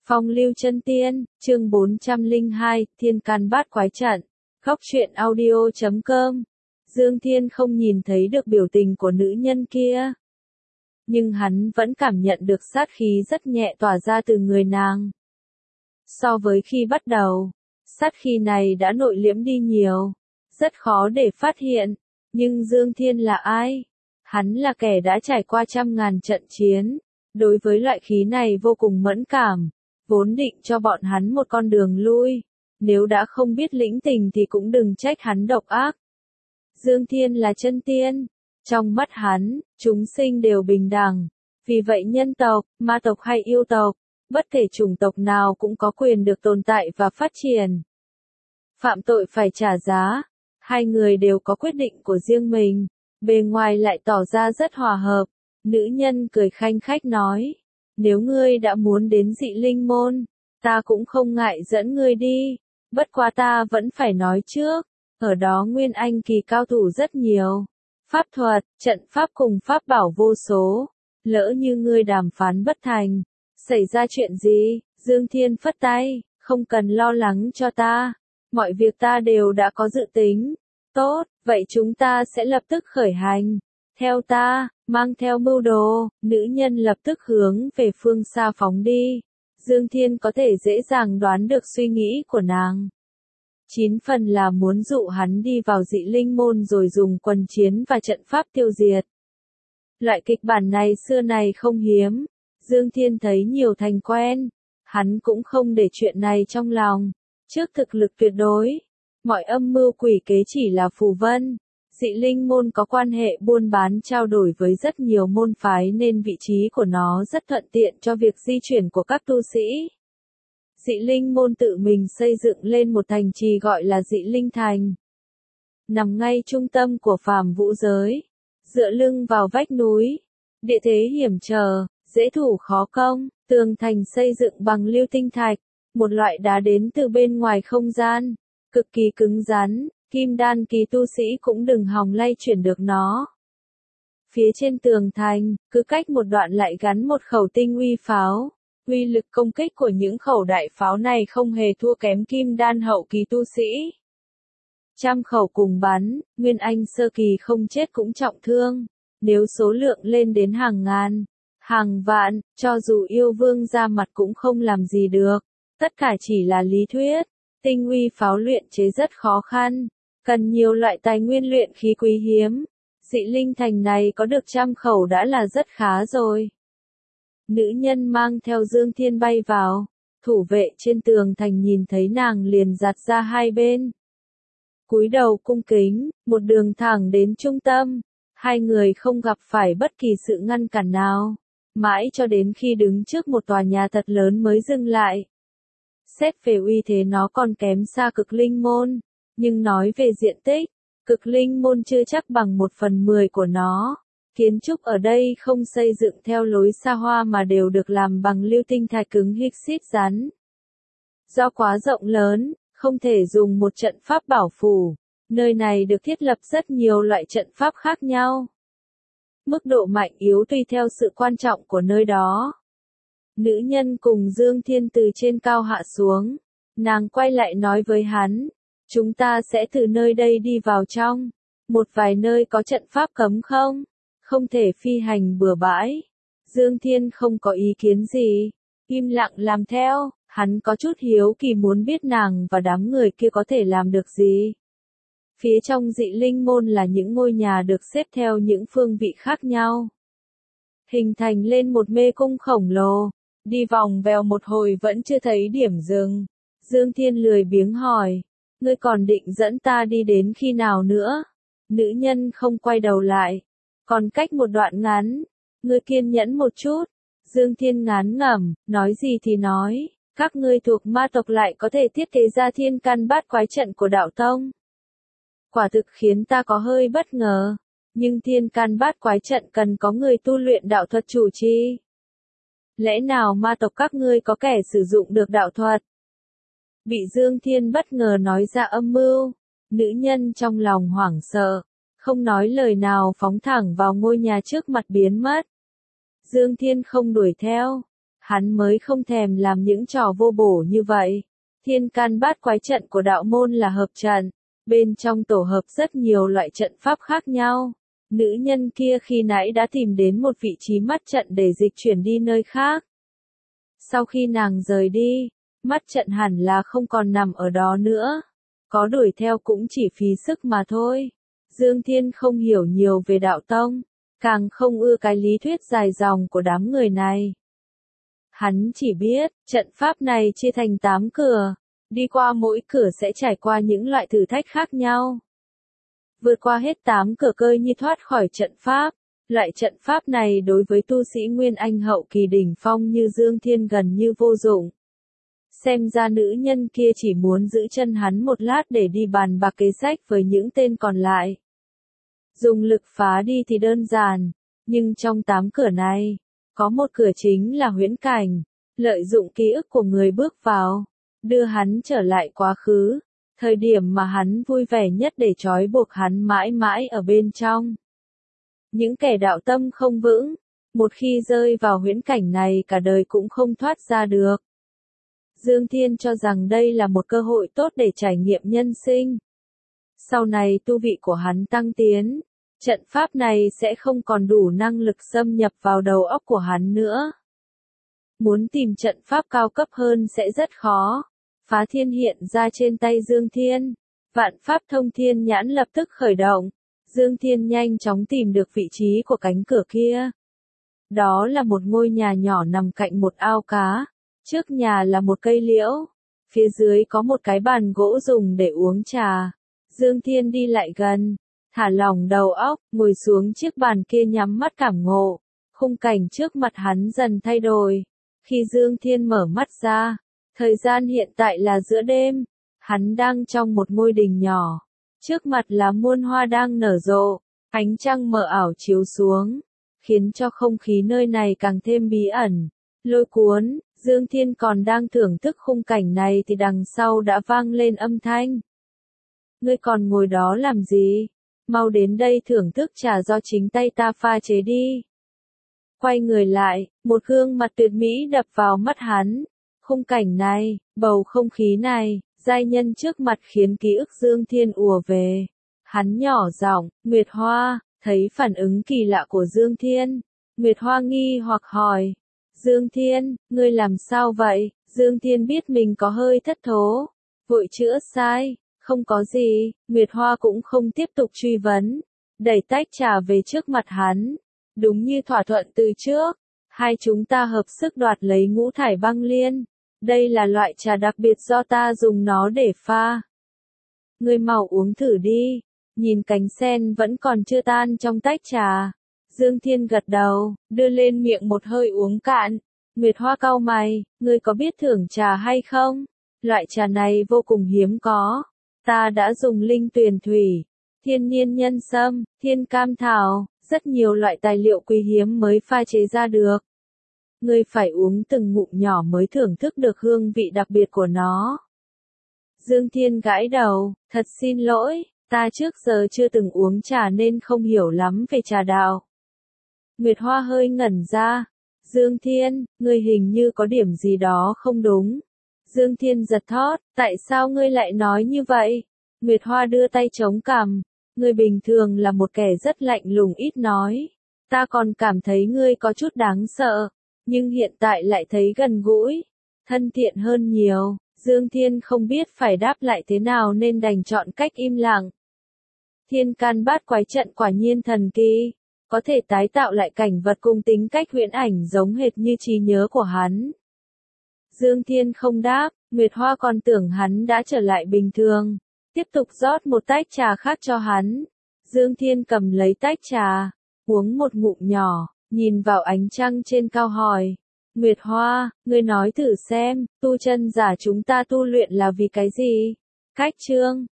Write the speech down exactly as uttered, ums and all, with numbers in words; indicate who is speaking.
Speaker 1: Phong lưu chân tiên, chương bốn trăm lẻ hai, Thiên can bát quái trận. Góc truyện audio chấm com. Dương Thiên không nhìn thấy được biểu tình của nữ nhân kia, nhưng hắn vẫn cảm nhận được sát khí rất nhẹ tỏa ra từ người nàng. So với khi bắt đầu, sát khí này đã nội liễm đi nhiều, rất khó để phát hiện. Nhưng Dương Thiên là ai? Hắn là kẻ đã trải qua trăm ngàn trận chiến, đối với loại khí này vô cùng mẫn cảm, vốn định cho bọn hắn một con đường lui, nếu đã không biết lĩnh tình thì cũng đừng trách hắn độc ác. Dương Thiên là chân tiên, trong mắt hắn, chúng sinh đều bình đẳng, vì vậy nhân tộc, ma tộc hay yêu tộc, bất kể chủng tộc nào cũng có quyền được tồn tại và phát triển. Phạm tội phải trả giá, hai người đều có quyết định của riêng mình, bề ngoài lại tỏ ra rất hòa hợp. Nữ nhân cười khanh khách nói, nếu ngươi đã muốn đến Dị Linh Môn, ta cũng không ngại dẫn ngươi đi, bất quá ta vẫn phải nói trước, ở đó Nguyên Anh kỳ cao thủ rất nhiều, pháp thuật, trận pháp cùng pháp bảo vô số, lỡ như ngươi đàm phán bất thành, xảy ra chuyện gì? Dương Thiên phất tay, không cần lo lắng cho ta, mọi việc ta đều đã có dự tính. Tốt, vậy chúng ta sẽ lập tức khởi hành. Theo ta, mang theo mưu đồ, nữ nhân lập tức hướng về phương xa phóng đi. Dương Thiên có thể dễ dàng đoán được suy nghĩ của nàng. Chín phần là muốn dụ hắn đi vào Dị Linh Môn rồi dùng quần chiến và trận pháp tiêu diệt. Loại kịch bản này xưa này không hiếm, Dương Thiên thấy nhiều thành quen, hắn cũng không để chuyện này trong lòng. Trước thực lực tuyệt đối, mọi âm mưu quỷ kế chỉ là phù vân. Dị Linh Môn có quan hệ buôn bán trao đổi với rất nhiều môn phái nên vị trí của nó rất thuận tiện cho việc di chuyển của các tu sĩ. Dị Linh Môn tự mình xây dựng lên một thành trì gọi là Dị Linh Thành. Nằm ngay trung tâm của phàm vũ giới, dựa lưng vào vách núi, địa thế hiểm trở, dễ thủ khó công, tường thành xây dựng bằng lưu tinh thạch, một loại đá đến từ bên ngoài không gian, cực kỳ cứng rắn. Kim đan kỳ tu sĩ cũng đừng hòng lay chuyển được nó. Phía trên tường thành, cứ cách một đoạn lại gắn một khẩu tinh uy pháo. Uy lực công kích của những khẩu đại pháo này không hề thua kém kim đan hậu kỳ tu sĩ. Trăm khẩu cùng bắn, Nguyên Anh sơ kỳ không chết cũng trọng thương. Nếu số lượng lên đến hàng ngàn, hàng vạn, cho dù yêu vương ra mặt cũng không làm gì được. Tất cả chỉ là lý thuyết. Tinh uy pháo luyện chế rất khó khăn, cần nhiều loại tài nguyên luyện khí quý hiếm. Dị Linh Thành này có được trăm khẩu đã là rất khá rồi. Nữ nhân mang theo Dương Thiên bay vào, thủ vệ trên tường thành nhìn thấy nàng liền giạt ra hai bên. Cúi đầu cung kính, một đường thẳng đến trung tâm, hai người không gặp phải bất kỳ sự ngăn cản nào, mãi cho đến khi đứng trước một tòa nhà thật lớn mới dừng lại. Xét về uy thế nó còn kém xa Cực Linh Môn, nhưng nói về diện tích, Cực Linh Môn chưa chắc bằng một phần mười của nó. Kiến trúc ở đây không xây dựng theo lối xa hoa mà đều được làm bằng lưu tinh thạch cứng hích xít rắn. Do quá rộng lớn, không thể dùng một trận pháp bảo phủ, nơi này được thiết lập rất nhiều loại trận pháp khác nhau. Mức độ mạnh yếu tùy theo sự quan trọng của nơi đó. Nữ nhân cùng Dương Thiên từ trên cao hạ xuống, nàng quay lại nói với hắn, chúng ta sẽ từ nơi đây đi vào trong, một vài nơi có trận pháp cấm không, không thể phi hành bừa bãi. Dương Thiên không có ý kiến gì, im lặng làm theo, hắn có chút hiếu kỳ muốn biết nàng và đám người kia có thể làm được gì. Phía trong Dị Linh Môn là những ngôi nhà được xếp theo những phương vị khác nhau, hình thành lên một mê cung khổng lồ. Đi vòng vèo một hồi vẫn chưa thấy điểm dừng. Dương Thiên lười biếng hỏi, ngươi còn định dẫn ta đi đến khi nào nữa? Nữ nhân không quay đầu lại, còn cách một đoạn ngắn, ngươi kiên nhẫn một chút. Dương Thiên ngán ngẩm, nói gì thì nói, các ngươi thuộc ma tộc lại có thể thiết kế ra thiên can bát quái trận của đạo tông. Quả thực khiến ta có hơi bất ngờ, nhưng thiên can bát quái trận cần có người tu luyện đạo thuật chủ trì. Lẽ nào ma tộc các ngươi có kẻ sử dụng được đạo thuật? Bị Dương Thiên bất ngờ nói ra âm mưu, nữ nhân trong lòng hoảng sợ, không nói lời nào phóng thẳng vào ngôi nhà trước mặt biến mất. Dương Thiên không đuổi theo, hắn mới không thèm làm những trò vô bổ như vậy. Thiên can bát quái trận của đạo môn là hợp trận, bên trong tổ hợp rất nhiều loại trận pháp khác nhau. Nữ nhân kia khi nãy đã tìm đến một vị trí mắt trận để dịch chuyển đi nơi khác. Sau khi nàng rời đi, mắt trận hẳn là không còn nằm ở đó nữa. Có đuổi theo cũng chỉ phí sức mà thôi. Dương Thiên không hiểu nhiều về đạo tông, càng không ưa cái lý thuyết dài dòng của đám người này. Hắn chỉ biết, trận pháp này chia thành tám cửa, đi qua mỗi cửa sẽ trải qua những loại thử thách khác nhau. Vượt qua hết tám cửa coi như thoát khỏi trận pháp. Loại trận pháp này đối với tu sĩ Nguyên Anh hậu kỳ đỉnh phong như Dương Thiên gần như vô dụng. Xem ra nữ nhân kia chỉ muốn giữ chân hắn một lát để đi bàn bạc kế sách với những tên còn lại. Dùng lực phá đi thì đơn giản, nhưng trong tám cửa này, có một cửa chính là huyễn cảnh, lợi dụng ký ức của người bước vào, đưa hắn trở lại quá khứ, thời điểm mà hắn vui vẻ nhất để trói buộc hắn mãi mãi ở bên trong. Những kẻ đạo tâm không vững, một khi rơi vào huyễn cảnh này cả đời cũng không thoát ra được. Dương Thiên cho rằng đây là một cơ hội tốt để trải nghiệm nhân sinh. Sau này tu vị của hắn tăng tiến, trận pháp này sẽ không còn đủ năng lực xâm nhập vào đầu óc của hắn nữa. Muốn tìm trận pháp cao cấp hơn sẽ rất khó. Phá thiên hiện ra trên tay Dương Thiên. Vạn pháp thông thiên nhãn lập tức khởi động. Dương Thiên nhanh chóng tìm được vị trí của cánh cửa kia. Đó là một ngôi nhà nhỏ nằm cạnh một ao cá. Trước nhà là một cây liễu. Phía dưới có một cái bàn gỗ dùng để uống trà. Dương Thiên đi lại gần, thả lỏng đầu óc, ngồi xuống chiếc bàn kia nhắm mắt cảm ngộ. Khung cảnh trước mặt hắn dần thay đổi. Khi Dương Thiên mở mắt ra, thời gian hiện tại là giữa đêm. Hắn đang trong một ngôi đình nhỏ. Trước mặt là muôn hoa đang nở rộ, ánh trăng mờ ảo chiếu xuống, khiến cho không khí nơi này càng thêm bí ẩn, lôi cuốn. Dương Thiên còn đang thưởng thức khung cảnh này thì đằng sau đã vang lên âm thanh. Ngươi còn ngồi đó làm gì? Mau đến đây thưởng thức trà do chính tay ta pha chế đi. Quay người lại, một gương mặt tuyệt mỹ đập vào mắt hắn. Khung cảnh này, bầu không khí này, giai nhân trước mặt khiến ký ức Dương Thiên ùa về. Hắn nhỏ giọng, Nguyệt Hoa, thấy phản ứng kỳ lạ của Dương Thiên. Nguyệt Hoa nghi hoặc hỏi. Dương Thiên, ngươi làm sao vậy? Dương Thiên biết mình có hơi thất thố. Vội chữa sai, không có gì. Nguyệt Hoa cũng không tiếp tục truy vấn. Đẩy tách trà về trước mặt hắn. Đúng như thỏa thuận từ trước. Hai chúng ta hợp sức đoạt lấy ngũ thải băng liên. Đây là loại trà đặc biệt do ta dùng nó để pha. Ngươi mau uống thử đi. Nhìn cánh sen vẫn còn chưa tan trong tách trà. Dương Thiên gật đầu, đưa lên miệng một hơi uống cạn. Nguyệt Hoa cau mày, ngươi có biết thưởng trà hay không? Loại trà này vô cùng hiếm có. Ta đã dùng linh tuyền thủy, thiên niên nhân sâm, thiên cam thảo, rất nhiều loại tài liệu quý hiếm mới pha chế ra được. Ngươi phải uống từng ngụm nhỏ mới thưởng thức được hương vị đặc biệt của nó. Dương Thiên gãi đầu, thật xin lỗi, ta trước giờ chưa từng uống trà nên không hiểu lắm về trà đạo. Nguyệt Hoa hơi ngẩn ra. Dương Thiên, ngươi hình như có điểm gì đó không đúng. Dương Thiên giật thót, tại sao ngươi lại nói như vậy? Nguyệt Hoa đưa tay chống cằm. Ngươi bình thường là một kẻ rất lạnh lùng ít nói. Ta còn cảm thấy ngươi có chút đáng sợ. Nhưng hiện tại lại thấy gần gũi, thân thiện hơn nhiều. Dương Thiên không biết phải đáp lại thế nào nên đành chọn cách im lặng. Thiên can bát quái trận quả nhiên thần kỳ. Có thể tái tạo lại cảnh vật cùng tính cách huyễn ảnh giống hệt như trí nhớ của hắn. Dương Thiên không đáp, Nguyệt Hoa còn tưởng hắn đã trở lại bình thường. Tiếp tục rót một tách trà khác cho hắn. Dương Thiên cầm lấy tách trà, uống một ngụm nhỏ, nhìn vào ánh trăng trên cao hỏi. Nguyệt Hoa, ngươi nói thử xem, tu chân giả chúng ta tu luyện là vì cái gì? Cách chương,